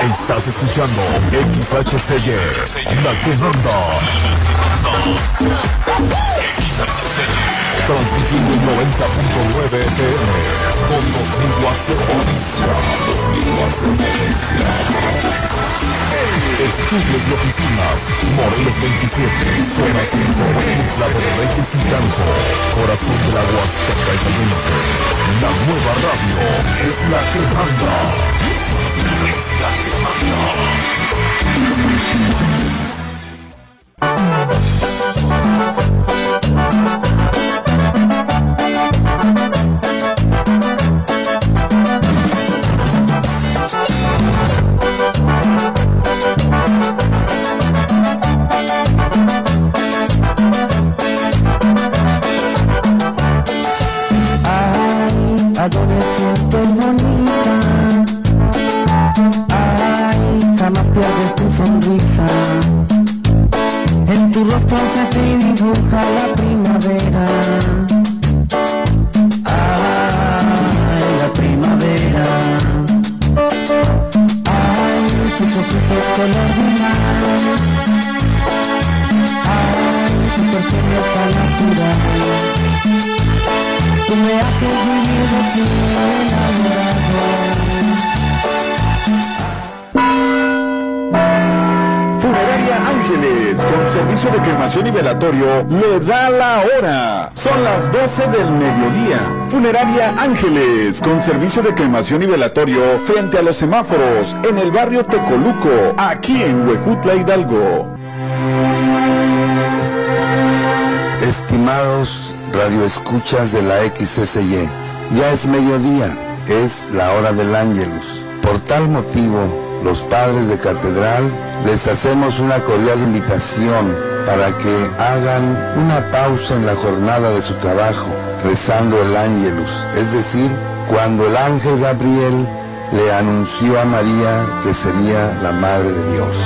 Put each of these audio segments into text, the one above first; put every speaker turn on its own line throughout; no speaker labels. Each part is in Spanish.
Estás escuchando XHCY, La que manda. Transmitiendo en 90.9 FM, con 2000 watts de potencia. Estudios y oficinas, Morelos 27, zona 5, Isla de Reyes y Canto, corazón de la Huasteca Italense. La nueva radio es la que manda. Es la que manda.
Adolescente bonita, ay, jamás pierdes tu sonrisa. En tu rostro se te dibuja la primavera. Ay, la primavera. Ay, tus ojitos color de mar. Ay, tu perfume tan natural. Tú me haces vivir de ti enamorado.
Funeraria Ángeles, con servicio de cremación y velatorio, le da la hora. Son las 12 del mediodía. Funeraria Ángeles, con servicio de cremación y velatorio, frente a los semáforos, en el barrio Tecoluco, aquí en Huejutla, Hidalgo.
Estimados radioescuchas de la XSY, ya es mediodía, es la hora del Ángelus. Por tal motivo, los padres de catedral les hacemos una cordial invitación para que hagan una pausa en la jornada de su trabajo, rezando el Ángelus, es decir, cuando el ángel Gabriel le anunció a María que sería la Madre de Dios.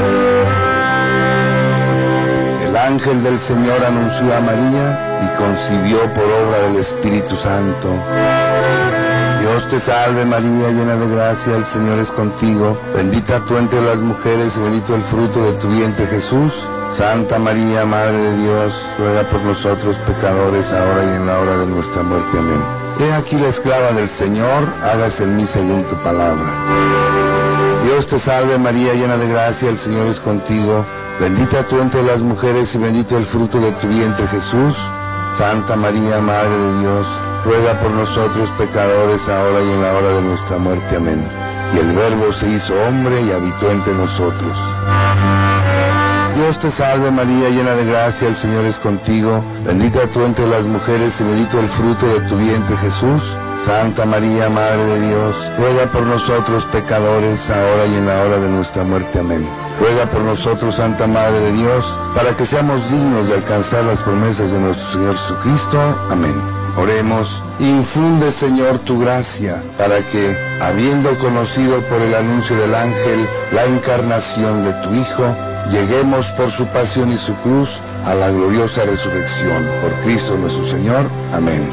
El ángel del Señor anunció a María y concibió por obra del Espíritu Santo. Dios te salve María, llena de gracia, el Señor es contigo. Bendita tú entre las mujeres y bendito el fruto de tu vientre Jesús. Santa María, Madre de Dios, ruega por nosotros pecadores, ahora y en la hora de nuestra muerte. Amén. He aquí la esclava del Señor, hágase en mí según tu palabra. Dios te salve María, llena de gracia, el Señor es contigo. Bendita tú entre las mujeres y bendito el fruto de tu vientre Jesús. Santa María, Madre de Dios, ruega por nosotros pecadores, ahora y en la hora de nuestra muerte. Amén. Y el Verbo se hizo hombre y habitó entre nosotros. Dios te salve María, llena de gracia, el Señor es contigo. Bendita tú entre las mujeres y bendito el fruto de tu vientre Jesús. Santa María, Madre de Dios, ruega por nosotros pecadores, ahora y en la hora de nuestra muerte. Amén. Ruega por nosotros, Santa Madre de Dios, para que seamos dignos de alcanzar las promesas de nuestro Señor Jesucristo. Amén. Oremos. Infunde, Señor, tu gracia, para que, habiendo conocido por el anuncio del ángel la encarnación de tu Hijo, lleguemos por su pasión y su cruz a la gloriosa resurrección. Por Cristo nuestro Señor. Amén.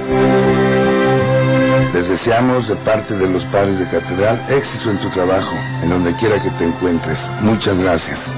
Les deseamos de parte de los padres de catedral éxito en tu trabajo, en donde quiera que te encuentres. Muchas gracias.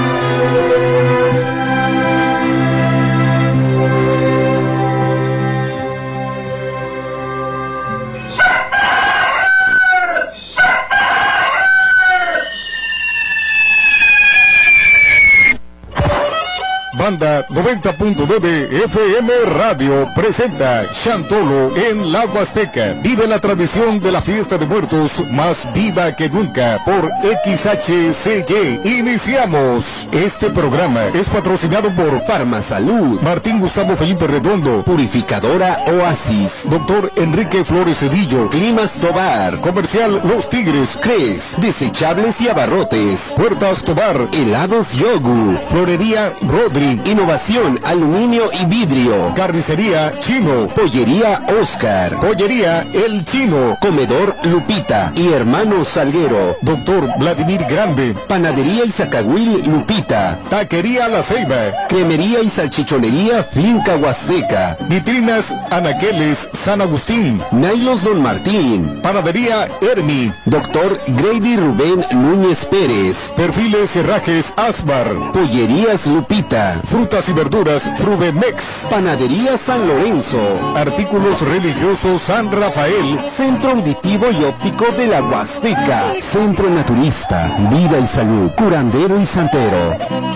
Banda 90.9 FM Radio presenta Chantolo en la Huasteca. Vive la tradición de la fiesta de muertos más viva que nunca por XHCY. Iniciamos. Este programa es patrocinado por Farmasalud, Martín Gustavo Felipe Redondo, Purificadora Oasis, Doctor Enrique Flores Cedillo, Climas Tobar, Comercial Los Tigres, Cres, Desechables y Abarrotes, Puertas Tobar, Helados Yogu, Florería Rodri, Martín.
Innovación, aluminio y vidrio.
Carnicería Chino.
Pollería Oscar.
Pollería El Chino.
Comedor Lupita y Hermanos Salguero.
Doctor Vladimir Grande.
Panadería y Zacahuil Lupita.
Taquería La Ceiba.
Cremería y salchichonería Finca Huasteca.
Vitrinas Anaqueles San Agustín.
Nailos Don Martín.
Panadería Hermi.
Doctor Grady Rubén Núñez Pérez.
Perfiles Herrajes Asbar.
Pollerías Lupita.
Frutas y verduras Frubemex.
Panadería San Lorenzo.
Artículos religiosos San Rafael.
Centro Auditivo y Óptico de la Huasteca. Centro Naturista, Vida y Salud, Curandero y Santero.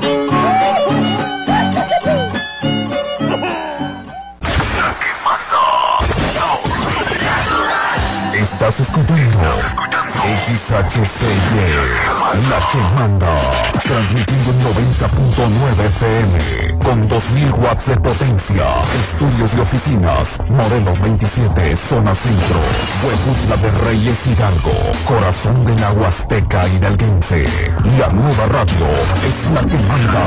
Estás escuchando XHCY, La que manda, transmitiendo en 90.9 FM, con 2000 watts de potencia, estudios y oficinas, Morelos 27, zona centro, Huejutla de Reyes Hidalgo, corazón de la Huasteca hidalguense. La nueva radio es La que manda.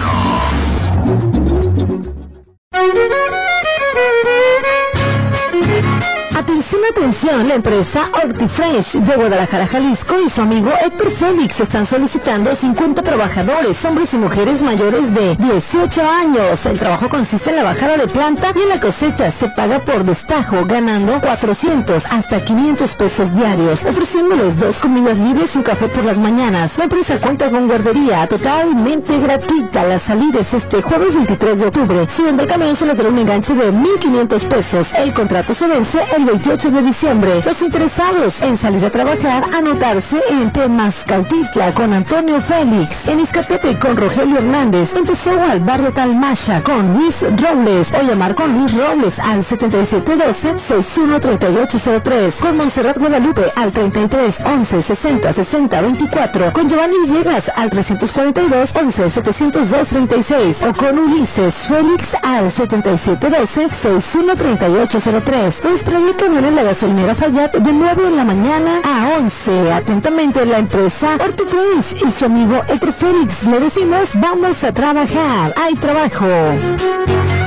Atención, atención, la empresa Hortifresh de Guadalajara, Jalisco y su amigo Héctor Félix están solicitando 50 trabajadores, hombres y mujeres mayores de 18 años. El trabajo consiste en la bajada de planta y en la cosecha. Se paga por destajo, ganando 400 hasta 500 pesos diarios, ofreciéndoles 2 comidas libres y un café por las mañanas. La empresa cuenta con guardería totalmente gratuita. La salida es este jueves 23 de octubre. Subiendo el camión se les dará un enganche de 1,500 pesos. El contrato se vence el 28 de diciembre. Los interesados en salir a trabajar, anotarse en Temascaltitla con Antonio Félix, en Izcatepec con Rogelio Hernández, en Tezohual, barrio Talmacha con Luis Robles, o llamar con Luis Robles al 7712-613803, con Montserrat Guadalupe al 3311-606024, con Giovanni Villegas al 342-11-702-36, o con Ulises Félix al 7712-613803. Lo esperaré camión en la gasolinera Fayat de 9 de la mañana a 11. Atentamente, la empresa Hortifresh y su amigo Héctor Félix. Le decimos, vamos a trabajar. Hay trabajo.